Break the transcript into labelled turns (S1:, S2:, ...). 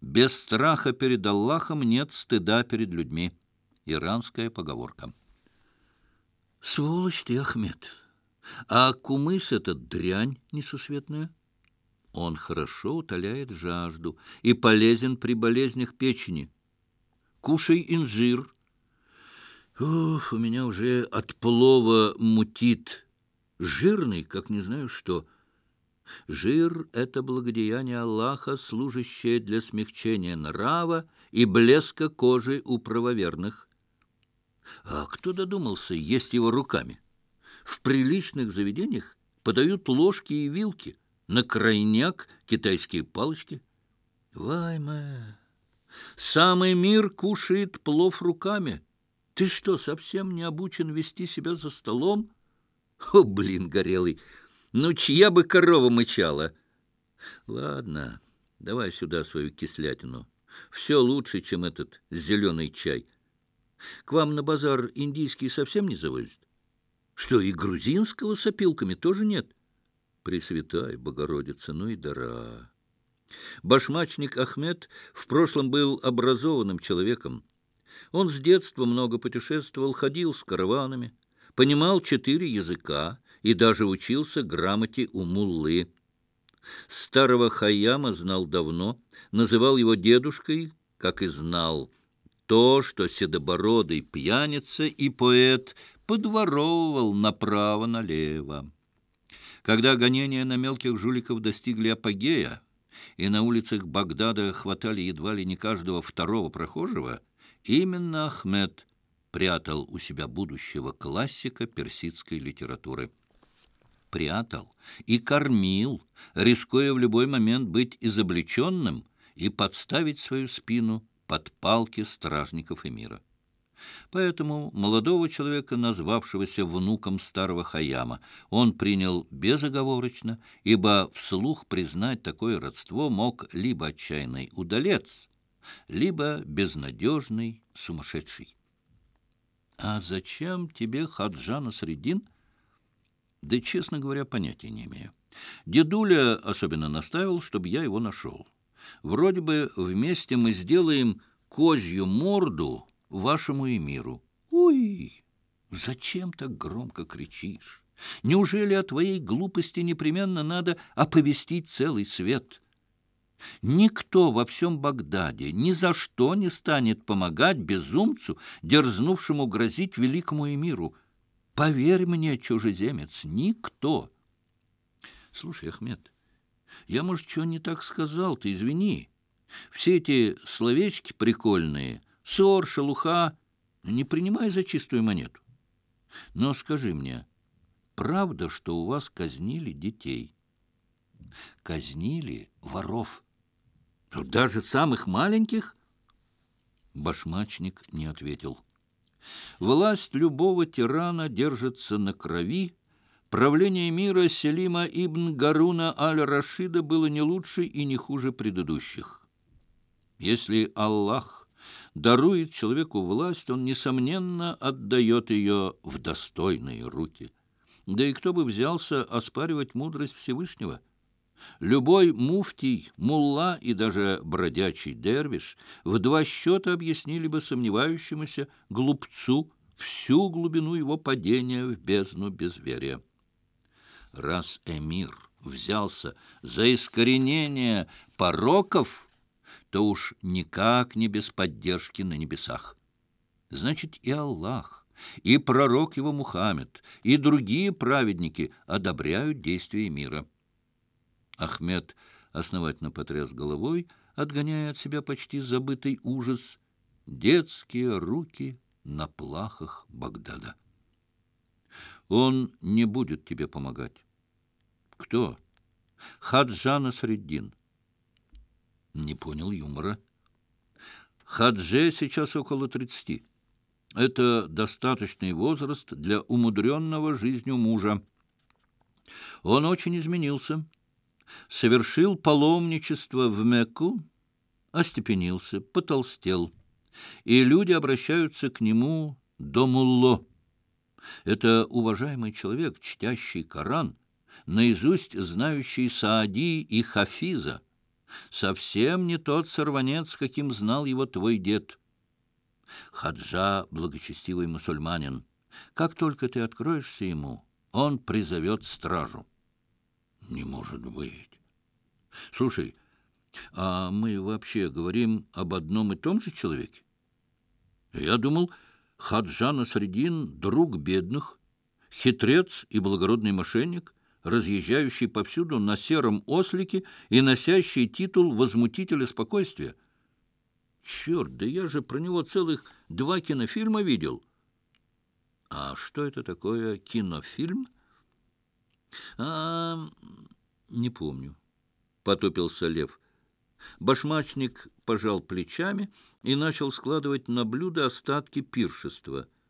S1: Без страха перед Аллахом нет стыда перед людьми. Иранская поговорка. Сволочь ты, Ахмед. А кумыс этот дрянь несусветная? Он хорошо утоляет жажду и полезен при болезнях печени. Кушай инжир. Ух, у меня уже от плова мутит. Жирный, как не знаю что. Жир — это благодеяние Аллаха, служащее для смягчения нрава и блеска кожи у правоверных. А кто додумался есть его руками? В приличных заведениях подают ложки и вилки, на крайняк китайские палочки. Вайме, самый мир кушает плов руками. Ты что, совсем не обучен вести себя за столом? О, блин, горелый! Ну, чья бы корова мычала? Ладно, давай сюда свою кислятину. Все лучше, чем этот зеленый чай. К вам на базар индийский совсем не завозят? Что, и грузинского с опилками тоже нет? Пресвятая Богородица, ну и дара. Башмачник Ахмед в прошлом был образованным человеком. Он с детства много путешествовал, ходил с караванами, понимал 4 языка и даже учился грамоте у муллы. Старого Хайяма знал давно, называл его дедушкой, как и знал то, что седобородый пьяница и поэт подворовывал направо-налево. Когда гонения на мелких жуликов достигли апогея, и на улицах Багдада хватали едва ли не каждого второго прохожего, именно Ахмед прятал у себя будущего классика персидской литературы. Прятал и кормил, рискуя в любой момент быть изобличенным и подставить свою спину под палки стражников эмира. Поэтому молодого человека, назвавшегося внуком старого Хайяма, он принял безоговорочно, ибо вслух признать такое родство мог либо отчаянный удалец, либо безнадежный сумасшедший. «А зачем тебе Хаджа Насреддин?» «Да, честно говоря, понятия не имею. Дедуля особенно настаивал, чтобы я его нашел. Вроде бы вместе мы сделаем козью морду вашему эмиру». «Ой, зачем так громко кричишь? Неужели о твоей глупости непременно надо оповестить целый свет? Никто во всем Багдаде ни за что не станет помогать безумцу, дерзнувшему грозить великому эмиру. Поверь мне, чужеземец, никто». «Слушай, Ахмед, я, может, что не так сказал, ты извини. Все эти словечки прикольные, ссор, шелуха, не принимай за чистую монету. Но скажи мне, правда, что у вас казнили детей?» «Казнили воров. Даже самых маленьких?» Башмачник не ответил. Власть любого тирана держится на крови. Правление мира Селима ибн Гаруна аль-Рашида было не лучше и не хуже предыдущих. Если Аллах дарует человеку власть, он, несомненно, отдает ее в достойные руки. Да и кто бы взялся оспаривать мудрость Всевышнего? Любой муфтий, мулла и даже бродячий дервиш в 2 счета объяснили бы сомневающемуся глупцу всю глубину его падения в бездну безверия. Раз эмир взялся за искоренение пороков, то уж никак не без поддержки на небесах. Значит, и Аллах, и пророк его Мухаммед, и другие праведники одобряют действия мира. Ахмед основательно потряс головой, отгоняя от себя почти забытый ужас. Детские руки на плахах Багдада. «Он не будет тебе помогать». «Кто?» «Хаджа Насреддин». Не понял юмора. «Хадже сейчас около 30. Это достаточный возраст для умудренного жизнью мужа. Он очень изменился. Совершил паломничество в Мекку, остепенился, потолстел, и люди обращаются к нему до мулло. Это уважаемый человек, чтящий Коран, наизусть знающий Саади и Хафиза, Совсем не тот сорванец, каким знал его твой дед. Хаджа — благочестивый мусульманин. Как только ты откроешься ему, он призовет стражу. Не может быть. Слушай, а мы вообще говорим об одном и том же человеке? Я думал, Хаджа Насреддин — друг бедных, хитрец и благородный мошенник, разъезжающий повсюду на сером ослике и носящий титул возмутителя спокойствия. Черт, да я же про него целых 2 кинофильма видел. А что это такое кинофильм? А, не помню, потупился Лев. Башмачник пожал плечами и начал складывать на блюдо остатки пиршества.